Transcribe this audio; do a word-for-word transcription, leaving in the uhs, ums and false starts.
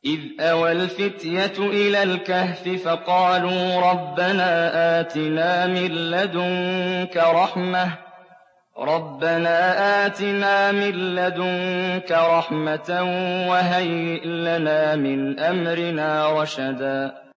إِذْ أَوَى الْفِتْيَةُ إِلَى الْكَهْفِ فَقَالُوا رَبَّنَا آتِنَا مِن لَّدُنكَ رَحْمَةً رَبَّنَا آتِنَا مِن لَّدُنكَ رَحْمَةً وَهَيِّئْ لَنَا مِنْ أَمْرِنَا رَشَدًا